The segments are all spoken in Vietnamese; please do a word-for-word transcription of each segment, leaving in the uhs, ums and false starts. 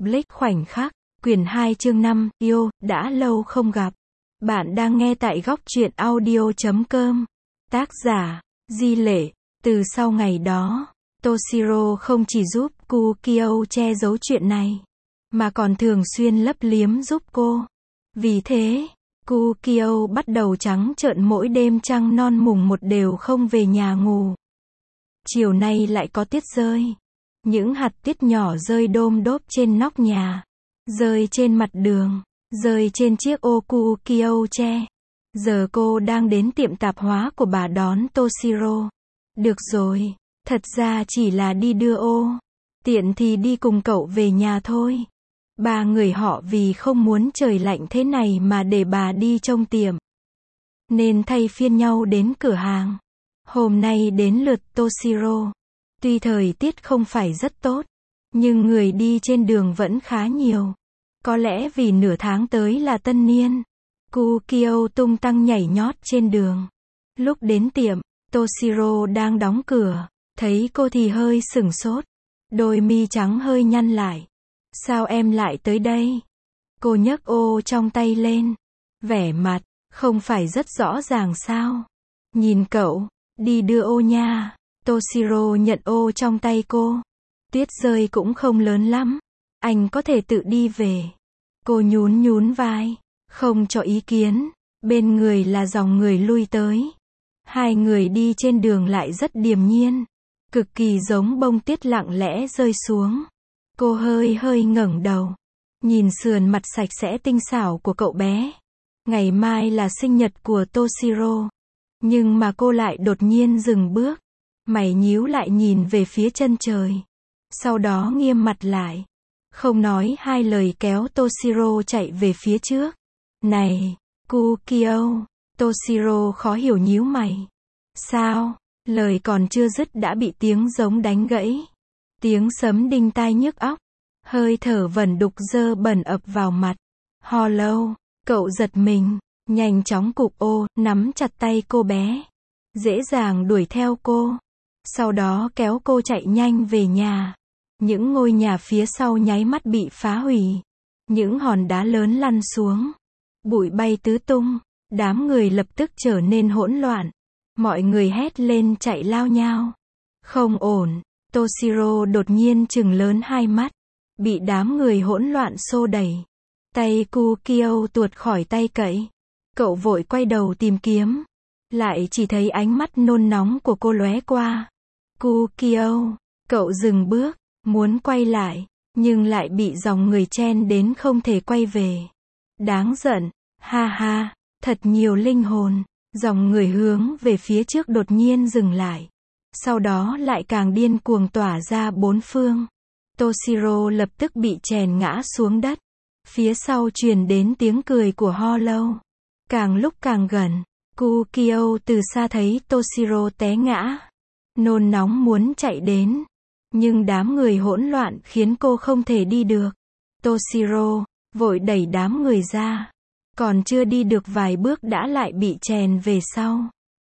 Blake khoảnh khắc, quyển hai chương năm, yêu, đã lâu không gặp. Bạn đang nghe tại góc truyện audio chấm com. Tác giả, Di Lệ. Từ sau ngày đó, Toshiro không chỉ giúp Kukio che giấu chuyện này, mà còn thường xuyên lấp liếm giúp cô. Vì thế, Kukio bắt đầu trắng trợn mỗi đêm trăng non mùng một đều không về nhà ngủ. Chiều nay lại có tuyết rơi. Những hạt tuyết nhỏ rơi đôm đốp trên nóc nhà, rơi trên mặt đường, rơi trên chiếc ô Kukio che. Giờ cô đang đến tiệm tạp hóa của bà đón Toshiro. Được rồi, thật ra chỉ là đi đưa ô. Tiện thì đi cùng cậu về nhà thôi. Ba người họ vì không muốn trời lạnh thế này mà để bà đi trông tiệm, nên thay phiên nhau đến cửa hàng. Hôm nay đến lượt Toshiro. Tuy thời tiết không phải rất tốt, nhưng người đi trên đường vẫn khá nhiều. Có lẽ vì nửa tháng tới là tân niên. Kukio tung tăng nhảy nhót trên đường. Lúc đến tiệm, Toshiro đang đóng cửa. Thấy cô thì hơi sửng sốt. Đôi mi trắng hơi nhăn lại. Sao em lại tới đây? Cô nhấc ô trong tay lên. Vẻ mặt, không phải rất rõ ràng sao? Nhìn cậu, đi đưa ô nha. Toshiro nhận ô trong tay cô. Tuyết rơi cũng không lớn lắm. Anh có thể tự đi về. Cô nhún nhún vai, không cho ý kiến. Bên người là dòng người lui tới. Hai người đi trên đường lại rất điềm nhiên. Cực kỳ giống bông tuyết lặng lẽ rơi xuống. Cô hơi hơi ngẩng đầu. Nhìn sườn mặt sạch sẽ tinh xảo của cậu bé. Ngày mai là sinh nhật của Toshiro. Nhưng mà cô lại đột nhiên dừng bước. Mày nhíu lại nhìn về phía chân trời. Sau đó nghiêm mặt lại. Không nói hai lời kéo Toshiro chạy về phía trước. Này, Kukio. Toshiro khó hiểu nhíu mày. Sao? Lời còn chưa dứt đã bị tiếng giống đánh gãy. Tiếng sấm đinh tai nhức óc. Hơi thở vẩn đục dơ bẩn ập vào mặt. Hollow. Cậu giật mình. Nhanh chóng cụp ô, nắm chặt tay cô bé. Dễ dàng đuổi theo cô. Sau đó kéo cô chạy nhanh về nhà. Những ngôi nhà phía sau nháy mắt bị phá hủy. Những hòn đá lớn lăn xuống. Bụi bay tứ tung. Đám người lập tức trở nên hỗn loạn. Mọi người hét lên chạy lao nhao. Không ổn. Toshiro đột nhiên trừng lớn hai mắt. Bị đám người hỗn loạn xô đẩy. Tay Kukio tuột khỏi tay cậy. Cậu vội quay đầu tìm kiếm. Lại chỉ thấy ánh mắt nôn nóng của cô lóe qua. Kukio. Cậu dừng bước. Muốn quay lại. Nhưng lại bị dòng người chen đến không thể quay về. Đáng giận. Ha ha. Thật nhiều linh hồn. Dòng người hướng về phía trước đột nhiên dừng lại. Sau đó lại càng điên cuồng tỏa ra bốn phương. Toshiro lập tức bị chèn ngã xuống đất. Phía sau truyền đến tiếng cười của Hollow. Càng lúc càng gần. Kukio từ xa thấy Toshiro té ngã. Nôn nóng muốn chạy đến. Nhưng đám người hỗn loạn khiến cô không thể đi được. Toshiro vội đẩy đám người ra. Còn chưa đi được vài bước đã lại bị chèn về sau.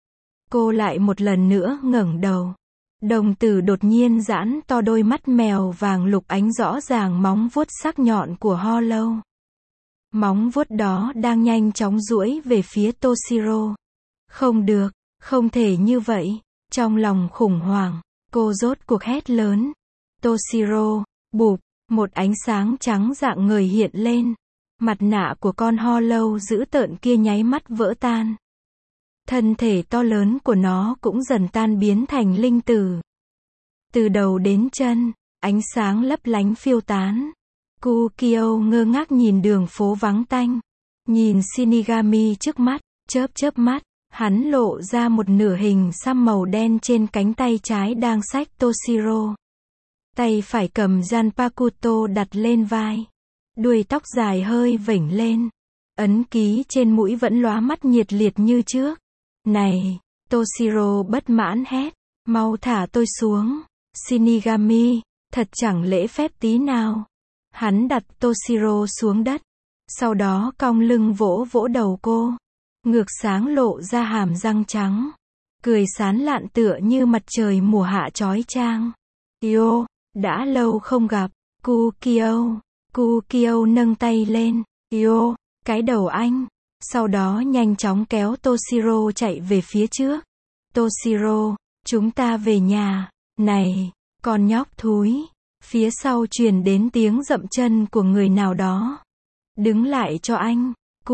Cô lại một lần nữa ngẩng đầu. Đồng tử đột nhiên giãn to, đôi mắt mèo vàng lục ánh rõ ràng móng vuốt sắc nhọn của Hollow. Móng vuốt đó đang nhanh chóng duỗi về phía Toshiro. Không được, không thể như vậy. Trong lòng khủng hoảng, cô rốt cuộc hét lớn. Toshiro, bụp, một ánh sáng trắng dạng người hiện lên. Mặt nạ của con Hollow dữ tợn kia nháy mắt vỡ tan. Thân thể to lớn của nó cũng dần tan biến thành linh tử. Từ đầu đến chân, ánh sáng lấp lánh phiêu tán. Kukio ngơ ngác nhìn đường phố vắng tanh. Nhìn Shinigami trước mắt, chớp chớp mắt. Hắn lộ ra một nửa hình xăm màu đen trên cánh tay trái đang xách Toshiro. Tay phải cầm Zanpakuto đặt lên vai. Đuôi tóc dài hơi vểnh lên. Ấn ký trên mũi vẫn lóa mắt nhiệt liệt như trước. Này! Toshiro bất mãn hét. Mau thả tôi xuống. Shinigami, thật chẳng lễ phép tí nào. Hắn đặt Toshiro xuống đất. Sau đó cong lưng vỗ vỗ đầu cô. Ngược sáng lộ ra hàm răng trắng. Cười sán lạn tựa như mặt trời mùa hạ chói chang. Yo, đã lâu không gặp. Kukio. Kukio nâng tay lên. Yo, cái đầu anh. Sau đó nhanh chóng kéo Toshiro chạy về phía trước. Toshiro, chúng ta về nhà. Này, con nhóc thúi. Phía sau truyền đến tiếng dậm chân của người nào đó. Đứng lại cho anh.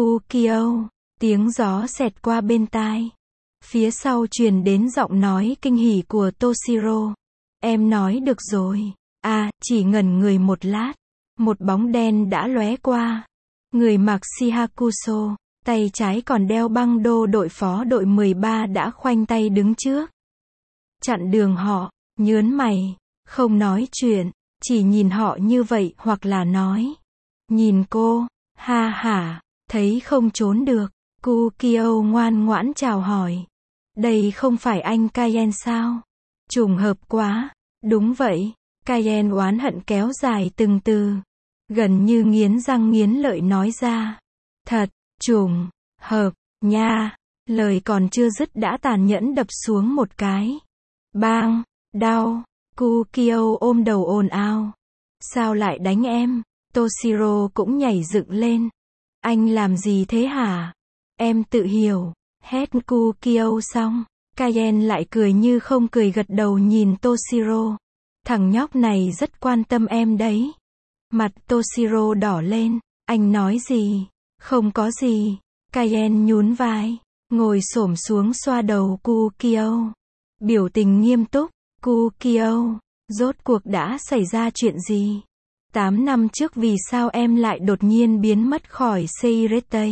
Kukio. Tiếng gió xẹt qua bên tai. Phía sau truyền đến giọng nói kinh hỉ của Toshiro. Em nói được rồi. À, chỉ ngẩn người một lát. Một bóng đen đã lóe qua. Người mặc Shihakuso, tay trái còn đeo băng đô đội phó đội mười ba đã khoanh tay đứng trước. Chặn đường họ, nhớn mày, không nói chuyện, chỉ nhìn họ như vậy hoặc là nói. Nhìn cô, ha hả, thấy không trốn được. Kukio ngoan ngoãn chào hỏi. Đây không phải anh Kaien sao? Trùng hợp quá. Đúng vậy. Kaien oán hận kéo dài từng từ. Gần như nghiến răng nghiến lợi nói ra. Thật, trùng, hợp, nha. Lời còn chưa dứt đã tàn nhẫn đập xuống một cái. Bang, đau. Kukio ôm đầu ồn ào. Sao lại đánh em? Toshiro cũng nhảy dựng lên. Anh làm gì thế hả? Em tự hiểu. Hét Kukio xong. Kaien lại cười như không cười gật đầu nhìn Toshiro. Thằng nhóc này rất quan tâm em đấy. Mặt Toshiro đỏ lên. Anh nói gì? Không có gì. Kaien nhún vai. Ngồi xổm xuống xoa đầu Kukio. Biểu tình nghiêm túc. Kukio. Rốt cuộc đã xảy ra chuyện gì? Tám năm trước vì sao em lại đột nhiên biến mất khỏi Seirete?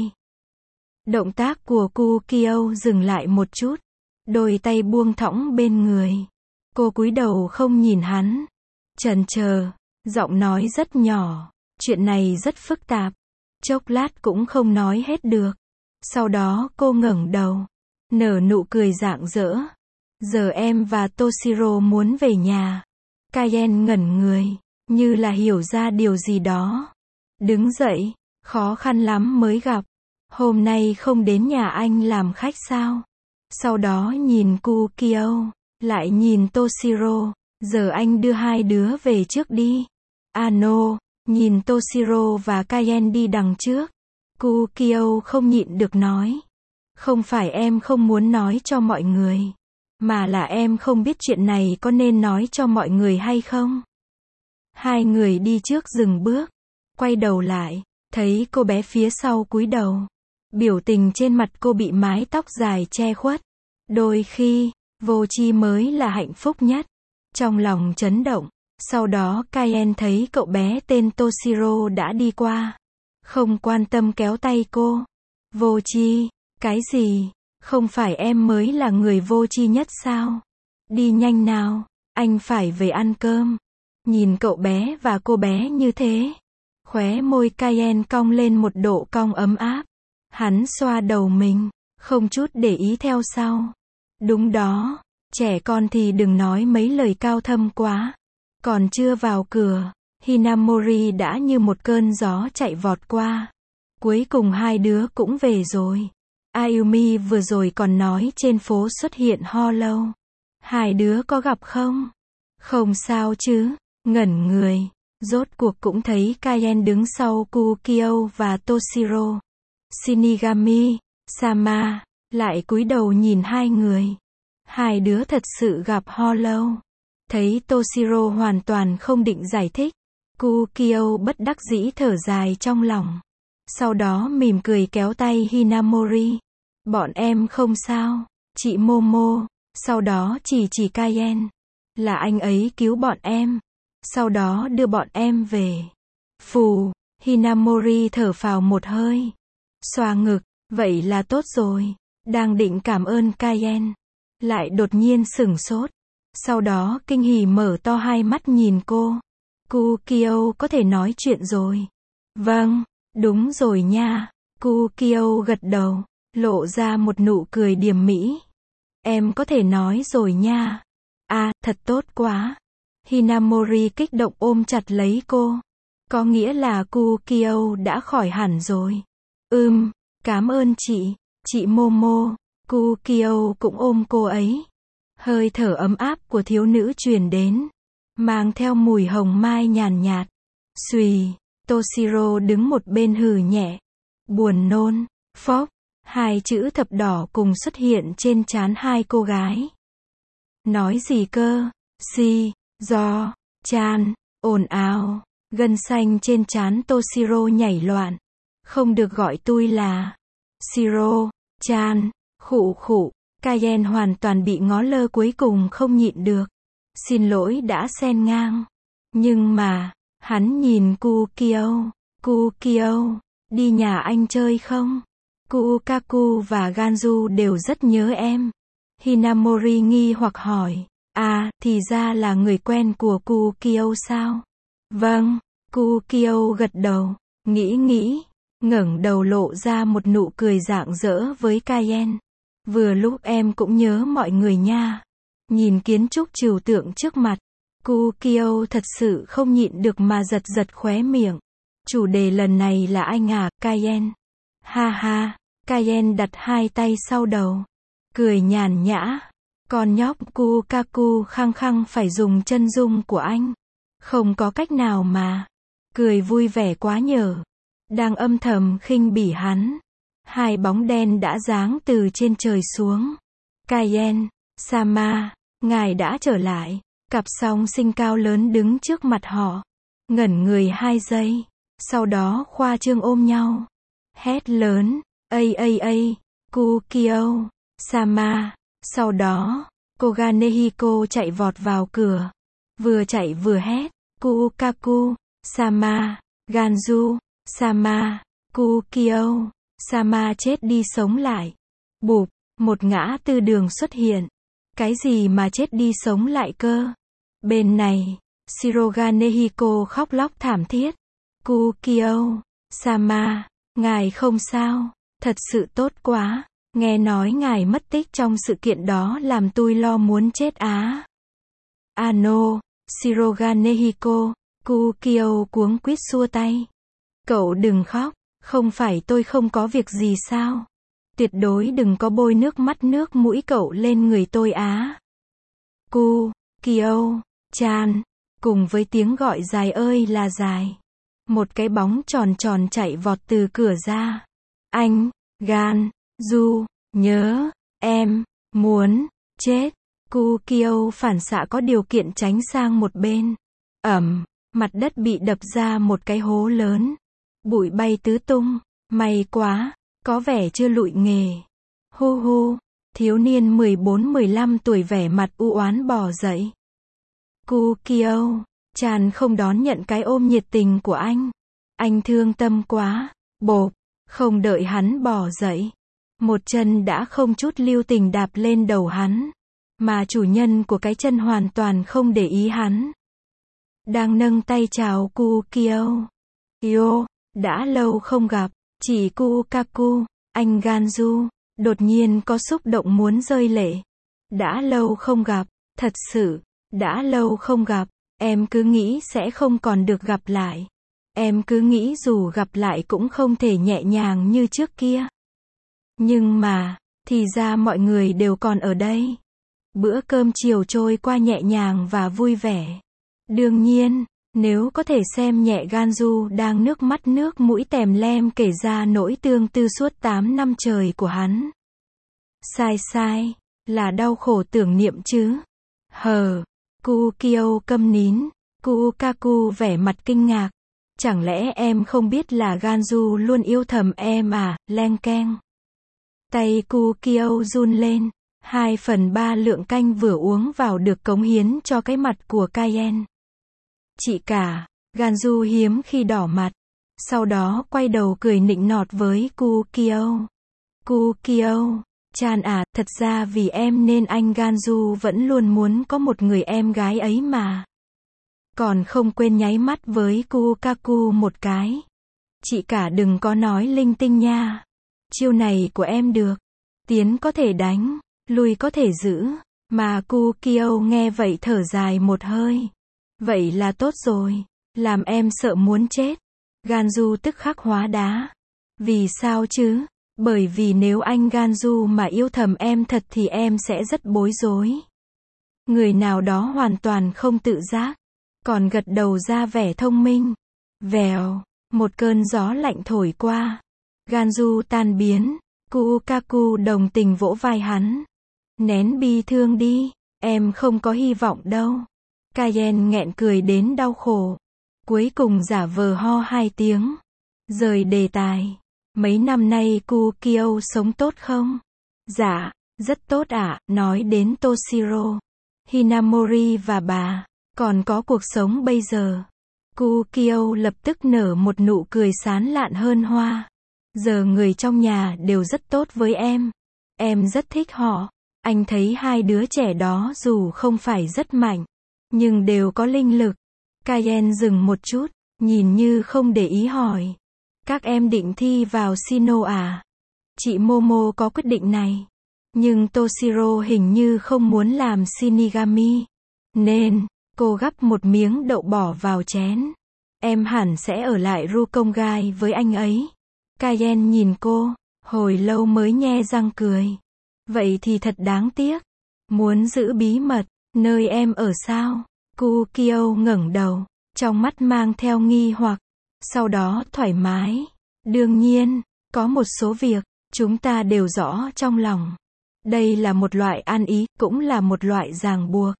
Động tác của Kukio dừng lại một chút. Đôi tay buông thõng bên người. Cô cúi đầu không nhìn hắn. Chần chờ. Giọng nói rất nhỏ. Chuyện này rất phức tạp. Chốc lát cũng không nói hết được. Sau đó cô ngẩng đầu. Nở nụ cười rạng rỡ. Giờ em và Toshiro muốn về nhà. Kaien ngẩn người. Như là hiểu ra điều gì đó. Đứng dậy. Khó khăn lắm mới gặp. Hôm nay không đến nhà anh làm khách sao? Sau đó nhìn Kukio. Lại nhìn Toshiro. Giờ anh đưa hai đứa về trước đi. Ano. Nhìn Toshiro và Kaien đi đằng trước. Kukio không nhịn được nói. Không phải em không muốn nói cho mọi người. Mà là em không biết chuyện này có nên nói cho mọi người hay không. Hai người đi trước dừng bước. Quay đầu lại. Thấy cô bé phía sau cúi đầu. Biểu tình trên mặt cô bị mái tóc dài che khuất. Đôi khi, vô tri mới là hạnh phúc nhất. Trong lòng chấn động. Sau đó Kaien thấy cậu bé tên Toshiro đã đi qua. Không quan tâm kéo tay cô. Vô tri, cái gì? Không phải em mới là người vô tri nhất sao? Đi nhanh nào, anh phải về ăn cơm. Nhìn cậu bé và cô bé như thế. Khóe môi Kaien cong lên một độ cong ấm áp. Hắn xoa đầu mình, không chút để ý theo sau. Đúng đó, trẻ con thì đừng nói mấy lời cao thâm quá. Còn chưa vào cửa, Hinamori đã như một cơn gió chạy vọt qua. Cuối cùng hai đứa cũng về rồi. Ayumi vừa rồi còn nói trên phố xuất hiện Hollow. Hai đứa có gặp không? Không sao chứ, ngẩn người. Rốt cuộc cũng thấy Kaien đứng sau Kukio và Toshiro. Shinigami, Sama, lại cúi đầu nhìn hai người. Hai đứa thật sự gặp Hollow. Thấy Toshiro hoàn toàn không định giải thích. Kukio bất đắc dĩ thở dài trong lòng. Sau đó mỉm cười kéo tay Hinamori. Bọn em không sao. Chị Momo. Sau đó chỉ chỉ Kaien. Là anh ấy cứu bọn em. Sau đó đưa bọn em về. Phù. Hinamori thở phào một hơi. Xoa ngực. Vậy là tốt rồi. Đang định cảm ơn Kaien. Lại đột nhiên sửng sốt. Sau đó kinh hỉ mở to hai mắt nhìn cô. Kukio có thể nói chuyện rồi. Vâng, đúng rồi nha. Kukio gật đầu, lộ ra một nụ cười điềm mỹ. Em có thể nói rồi nha. À, thật tốt quá. Hinamori kích động ôm chặt lấy cô. Có nghĩa là Kukio đã khỏi hẳn rồi. Ừm, cảm ơn chị, chị Momo. Kukio cũng ôm cô ấy. Hơi thở ấm áp của thiếu nữ truyền đến. Mang theo mùi hồng mai nhàn nhạt. Xùy. Toshiro đứng một bên hừ nhẹ. Buồn nôn. Phốc. Hai chữ thập đỏ cùng xuất hiện trên trán hai cô gái. Nói gì cơ? Si. Do. Chan. Ồn ào. Gân xanh trên trán Toshiro nhảy loạn. Không được gọi tôi là Shiro. Chan. Khụ khụ. Kaien hoàn toàn bị ngó lơ cuối cùng không nhịn được. Xin lỗi đã xen ngang. Nhưng mà, hắn nhìn Kukio. Kukio, đi nhà anh chơi không? Kukaku và Ganju đều rất nhớ em. Hinamori nghi hoặc hỏi. À, thì ra là người quen của Kukio sao? Vâng, Kukio gật đầu, nghĩ nghĩ, ngẩng đầu lộ ra một nụ cười rạng rỡ với Kaien. Vừa lúc em cũng nhớ mọi người nha. Nhìn kiến trúc trừu tượng trước mặt, Kukio thật sự không nhịn được mà giật giật khóe miệng. Chủ đề lần này là anh à, Kaien. Ha ha, Kaien đặt hai tay sau đầu, cười nhàn nhã. Con nhóc Kukaku khăng khăng phải dùng chân dung của anh. Không có cách nào mà. Cười vui vẻ quá nhở. Đang âm thầm khinh bỉ hắn. Hai bóng đen đã giáng từ trên trời xuống. Kaien, Sama, ngài đã trở lại. Cặp song sinh cao lớn đứng trước mặt họ. Ngẩn người hai giây. Sau đó khoa trương ôm nhau. Hét lớn. Ây ây ây. Kukio. Sama. Sau đó, Koga Nehiko chạy vọt vào cửa. Vừa chạy vừa hét. Kukaku. Sama. Ganju. Sama. Kukio. Sama chết đi sống lại. Bụp. Một ngã tư đường xuất hiện. Cái gì mà chết đi sống lại cơ? Bên này, Shiroga Nehiko khóc lóc thảm thiết. Kukio. Sama. Ngài không sao. Thật sự tốt quá. Nghe nói ngài mất tích trong sự kiện đó làm tôi lo muốn chết á. Ano. Shiroga Nehiko. Kukio cuống quýt xua tay. Cậu đừng khóc. Không phải tôi không có việc gì sao? Tuyệt đối đừng có bôi nước mắt nước mũi cậu lên người tôi á. Kukio. Chan. Cùng với tiếng gọi dài ơi là dài. Một cái bóng tròn tròn chạy vọt từ cửa ra. Anh. Gan. Du. Nhớ. Em. Muốn. Chết. Kukio phản xạ có điều kiện tránh sang một bên. Ẩm. Mặt đất bị đập ra một cái hố lớn. Bụi bay tứ tung. May quá. Có vẻ chưa lụi nghề. Hu hu. Thiếu niên mười bốn mười lăm tuổi vẻ mặt u oán bò dậy. Kukio. Chan không đón nhận cái ôm nhiệt tình của anh. Anh thương tâm quá. Bộp. Không đợi hắn bò dậy. Một chân đã không chút lưu tình đạp lên đầu hắn. Mà chủ nhân của cái chân hoàn toàn không để ý hắn. Đang nâng tay chào Kukio. Yo. Đã lâu không gặp. Chị Kukaku. Anh Ganju. Đột nhiên có xúc động muốn rơi lệ. Đã lâu không gặp. Thật sự. Đã lâu không gặp. Em cứ nghĩ sẽ không còn được gặp lại. Em cứ nghĩ dù gặp lại cũng không thể nhẹ nhàng như trước kia. Nhưng mà, thì ra mọi người đều còn ở đây. Bữa cơm chiều trôi qua nhẹ nhàng và vui vẻ. Đương nhiên, nếu có thể xem nhẹ Ganju đang nước mắt nước mũi tèm lem kể ra nỗi tương tư suốt tám năm trời của hắn. Sai sai, là đau khổ tưởng niệm chứ. Hờ. Kukio câm nín. Kukaku vẻ mặt kinh ngạc. Chẳng lẽ em không biết là Ganju luôn yêu thầm em à, leng keng. Tay Kukio run lên. Hai phần ba lượng canh vừa uống vào được cống hiến cho cái mặt của Kaien. Chị cả. Ganju hiếm khi đỏ mặt. Sau đó quay đầu cười nịnh nọt với Kukio. Kukio. Chan à, thật ra vì em nên anh Ganju vẫn luôn muốn có một người em gái ấy mà. Còn không quên nháy mắt với Kukaku một cái. Chị cả đừng có nói linh tinh nha. Chiêu này của em được. Tiến có thể đánh, lui có thể giữ. Mà Kukio nghe vậy thở dài một hơi. Vậy là tốt rồi. Làm em sợ muốn chết. Ganju tức khắc hóa đá. Vì sao chứ? Bởi vì nếu anh Ganju mà yêu thầm em thật thì em sẽ rất bối rối. Người nào đó hoàn toàn không tự giác. Còn gật đầu ra vẻ thông minh. Vèo. Một cơn gió lạnh thổi qua. Ganju tan biến. Kukaku đồng tình vỗ vai hắn. Nén bi thương đi, em không có hy vọng đâu. Kaien nghẹn cười đến đau khổ. Cuối cùng giả vờ ho hai tiếng. Rời đề tài. Mấy năm nay Kukio sống tốt không? Dạ, rất tốt ạ, nói đến Toshiro, Hinamori và bà. Còn có cuộc sống bây giờ. Kukio lập tức nở một nụ cười sán lạn hơn hoa. Giờ người trong nhà đều rất tốt với em. Em rất thích họ. Anh thấy hai đứa trẻ đó dù không phải rất mạnh, nhưng đều có linh lực. Kaien dừng một chút, nhìn như không để ý hỏi. Các em định thi vào Shino à? Chị Momo có quyết định này. Nhưng Toshiro hình như không muốn làm Shinigami. Nên, cô gắp một miếng đậu bỏ vào chén. Em hẳn sẽ ở lại Rukongai với anh ấy. Kaien nhìn cô, hồi lâu mới nhe răng cười. Vậy thì thật đáng tiếc. Muốn giữ bí mật, nơi em ở sao? Kukio ngẩng đầu, trong mắt mang theo nghi hoặc. Sau đó thoải mái. Đương nhiên, có một số việc, chúng ta đều rõ trong lòng. Đây là một loại ăn ý, cũng là một loại ràng buộc.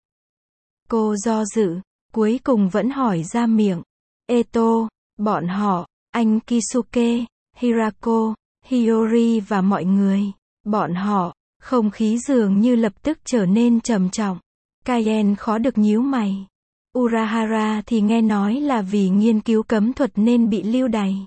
Cô do dự, cuối cùng vẫn hỏi ra miệng. Eto, bọn họ, anh Kisuke, Hirako, Hiyori và mọi người. Bọn họ, không khí dường như lập tức trở nên trầm trọng. Kaien khó được nhíu mày. Urahara thì nghe nói là vì nghiên cứu cấm thuật nên bị lưu đày.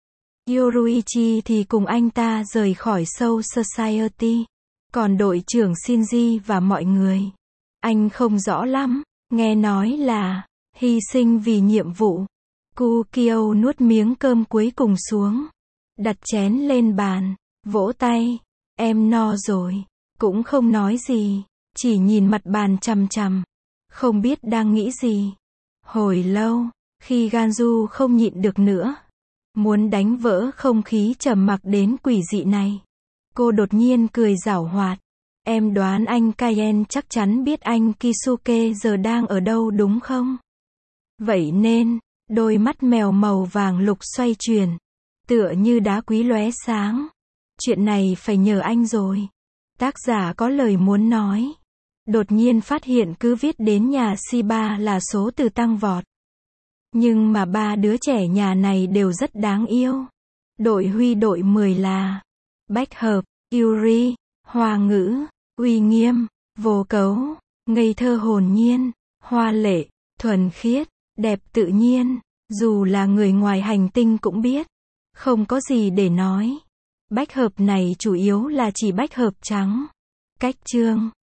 Yoruichi thì cùng anh ta rời khỏi Soul Society. Còn đội trưởng Shinji và mọi người, anh không rõ lắm, nghe nói là hy sinh vì nhiệm vụ. Kukio nuốt miếng cơm cuối cùng xuống, đặt chén lên bàn, vỗ tay. Em no rồi, cũng không nói gì, chỉ nhìn mặt bàn chằm chằm, không biết đang nghĩ gì. Hồi lâu, khi Ganju không nhịn được nữa, muốn đánh vỡ không khí trầm mặc đến quỷ dị này, cô đột nhiên cười giảo hoạt. Em đoán anh Kaien chắc chắn biết anh Kisuke giờ đang ở đâu đúng không? Vậy nên, đôi mắt mèo màu vàng lục xoay chuyển, tựa như đá quý lóe sáng. Chuyện này phải nhờ anh rồi. Tác giả có lời muốn nói. Đột nhiên phát hiện cứ viết đến nhà Shiba là số từ tăng vọt. Nhưng mà ba đứa trẻ nhà này đều rất đáng yêu. Đội Huy đội mười là bách hợp, Yuri, hoa ngữ, uy nghiêm, vô cấu, ngây thơ hồn nhiên, hoa lệ, thuần khiết, đẹp tự nhiên. Dù là người ngoài hành tinh cũng biết. Không có gì để nói. Bách hợp này chủ yếu là chỉ bách hợp trắng. Cách chương